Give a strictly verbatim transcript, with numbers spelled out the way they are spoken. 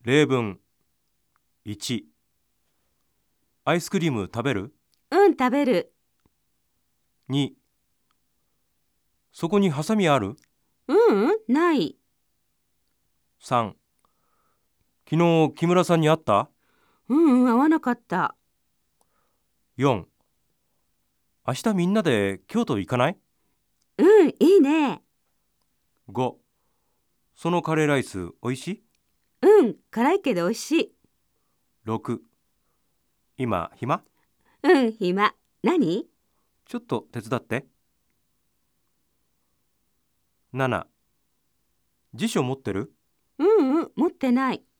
例文いち、アイスクリーム食べる？ うん、食べる。 に、そこにハサミある？ ううん、ない。 さん、昨日木村さんに会った？ うんうん、合わなかった。 よん、明日みんなで京都行かない？ うん、いいね。 ご、そのカレーライスおいしい？ うん、辛いけど美味しい。 ろく、今暇？ うん、暇。何？ ちょっと手伝って。なな、辞書持ってる？ うんうん、持ってない。